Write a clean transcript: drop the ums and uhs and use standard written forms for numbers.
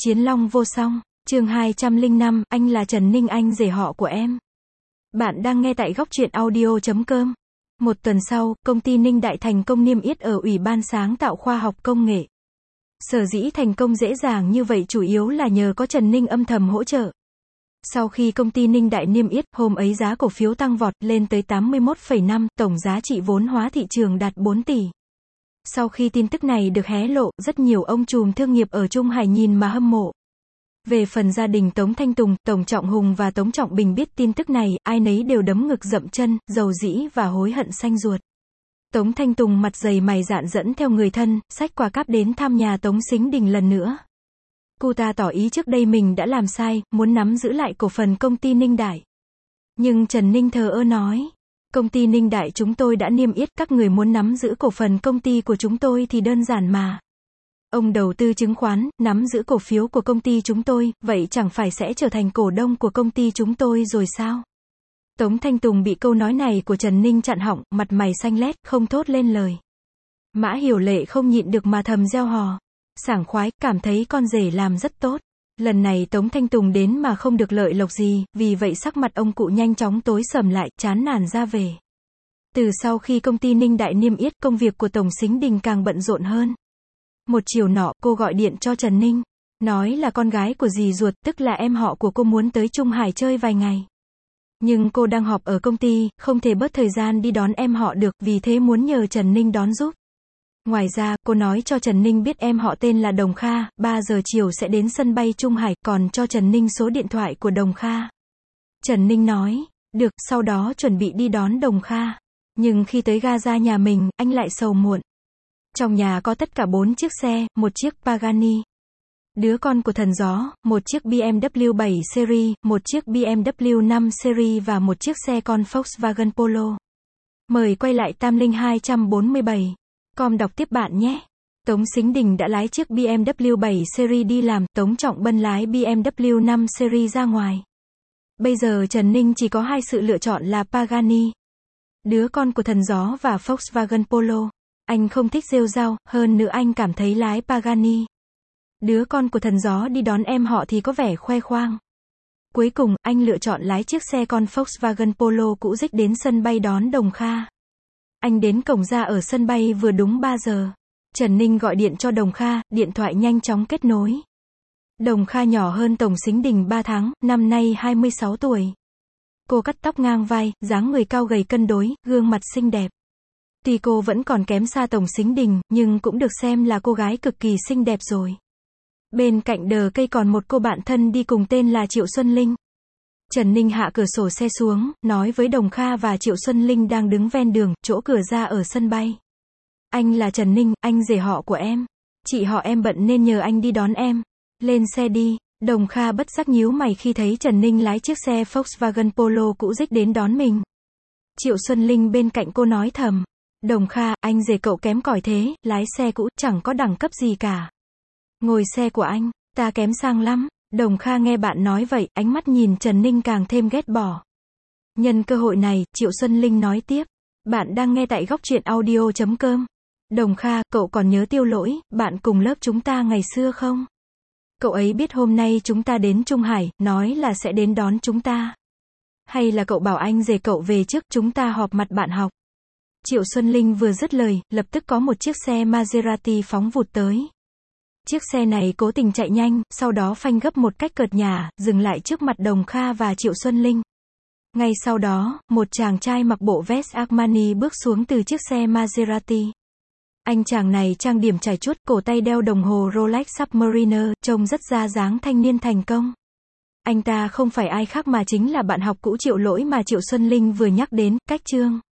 Chiến Long vô song, chương 205, anh là Trần Ninh, anh rể họ của em. Bạn đang nghe tại goctruyện audio.com. Một tuần sau, công ty Ninh Đại thành công niêm yết ở Ủy ban Sáng tạo Khoa học Công nghệ. Sở dĩ thành công dễ dàng như vậy chủ yếu là nhờ có Trần Ninh âm thầm hỗ trợ. Sau khi công ty Ninh Đại niêm yết, hôm ấy giá cổ phiếu tăng vọt lên tới 81,5, tổng giá trị vốn hóa thị trường đạt 4 tỷ. Sau khi tin tức này được hé lộ, rất nhiều ông trùm thương nghiệp ở Trung Hải nhìn mà hâm mộ. Về phần gia đình Tống Thanh Tùng, Tổng Trọng Hùng và Tống Trọng Bình biết tin tức này, ai nấy đều đấm ngực dậm chân, dầu dĩ và hối hận xanh ruột. Tống Thanh Tùng mặt dày mày dạn dẫn theo người thân, xách quà cáp đến thăm nhà Tống Sính Đình lần nữa. Cô ta tỏ ý trước đây mình đã làm sai, muốn nắm giữ lại cổ phần công ty Ninh Đại. Nhưng Trần Ninh thờ ơ nói, công ty Ninh Đại chúng tôi đã niêm yết, các người muốn nắm giữ cổ phần công ty của chúng tôi thì đơn giản mà. Ông đầu tư chứng khoán, nắm giữ cổ phiếu của công ty chúng tôi, vậy chẳng phải sẽ trở thành cổ đông của công ty chúng tôi rồi sao? Tống Thanh Tùng bị câu nói này của Trần Ninh chặn họng, mặt mày xanh lét, không thốt lên lời. Mã Hiểu Lệ không nhịn được mà thầm reo hò. Sảng khoái, cảm thấy con rể làm rất tốt. Lần này Tống Thanh Tùng đến mà không được lợi lộc gì, vì vậy sắc mặt ông cụ nhanh chóng tối sầm lại, chán nản ra về. Từ sau khi công ty Ninh Đại niêm yết, công việc của Tổng Sính Đình càng bận rộn hơn. Một chiều nọ, cô gọi điện cho Trần Ninh, nói là con gái của dì ruột, tức là em họ của cô muốn tới Trung Hải chơi vài ngày. Nhưng cô đang họp ở công ty, không thể bớt thời gian đi đón em họ được, vì thế muốn nhờ Trần Ninh đón giúp. Ngoài ra, cô nói cho Trần Ninh biết em họ tên là Đồng Kha, 3 giờ chiều sẽ đến sân bay Trung Hải, còn cho Trần Ninh số điện thoại của Đồng Kha. Trần Ninh nói, được, sau đó chuẩn bị đi đón Đồng Kha. Nhưng khi tới ga ra nhà mình, anh lại sầu muộn. Trong nhà có tất cả 4 chiếc xe, một chiếc Pagani, đứa con của thần gió, một chiếc BMW 7 Series, một chiếc BMW 5 Series và một chiếc xe con Volkswagen Polo. Mời quay lại Tam Linh 247. Com đọc tiếp bạn nhé. Tống Sính Đình đã lái chiếc BMW 7 Series đi làm, Tống Trọng Bân lái BMW 5 Series ra ngoài. Bây giờ Trần Ninh chỉ có hai sự lựa chọn là Pagani, đứa con của thần gió, và Volkswagen Polo. Anh không thích rêu rao, hơn nữa anh cảm thấy lái Pagani, đứa con của thần gió đi đón em họ thì có vẻ khoe khoang. Cuối cùng, anh lựa chọn lái chiếc xe con Volkswagen Polo cũ rích đến sân bay đón Đồng Kha. Anh đến cổng ra ở sân bay vừa đúng 3 giờ. Trần Ninh gọi điện cho Đồng Kha, điện thoại nhanh chóng kết nối. Đồng Kha nhỏ hơn Tổng Sính Đình 3 tháng, năm nay 26 tuổi. Cô cắt tóc ngang vai, dáng người cao gầy cân đối, gương mặt xinh đẹp. Tuy cô vẫn còn kém xa Tổng Sính Đình, nhưng cũng được xem là cô gái cực kỳ xinh đẹp rồi. Bên cạnh đờ cây còn một cô bạn thân đi cùng tên là Triệu Xuân Linh. Trần Ninh hạ cửa sổ xe xuống, nói với Đồng Kha và Triệu Xuân Linh đang đứng ven đường, chỗ cửa ra ở sân bay. Anh là Trần Ninh, anh rể họ của em. Chị họ em bận nên nhờ anh đi đón em. Lên xe đi. Đồng Kha bất giác nhíu mày khi thấy Trần Ninh lái chiếc xe Volkswagen Polo cũ rích đến đón mình. Triệu Xuân Linh bên cạnh cô nói thầm, Đồng Kha, anh rể cậu kém cỏi thế, lái xe cũ, chẳng có đẳng cấp gì cả. Ngồi xe của anh, ta kém sang lắm. Đồng Kha nghe bạn nói vậy, ánh mắt nhìn Trần Ninh càng thêm ghét bỏ. Nhân cơ hội này, Triệu Xuân Linh nói tiếp, bạn đang nghe tại goctruyện audio.com. Đồng Kha, cậu còn nhớ Tiêu Lỗi, bạn cùng lớp chúng ta ngày xưa không? Cậu ấy biết hôm nay chúng ta đến Trung Hải, nói là sẽ đến đón chúng ta. Hay là cậu bảo anh rể cậu về trước, chúng ta họp mặt bạn học? Triệu Xuân Linh vừa dứt lời, lập tức có một chiếc xe Maserati phóng vụt tới. Chiếc xe này cố tình chạy nhanh, sau đó phanh gấp một cách cợt nhả, dừng lại trước mặt Đồng Kha và Triệu Xuân Linh. Ngay sau đó, một chàng trai mặc bộ vest Armani bước xuống từ chiếc xe Maserati. Anh chàng này trang điểm chải chuốt, cổ tay đeo đồng hồ Rolex Submariner, trông rất ra dáng thanh niên thành công. Anh ta không phải ai khác mà chính là bạn học cũ Triệu Lỗi mà Triệu Xuân Linh vừa nhắc đến, Cách Trương.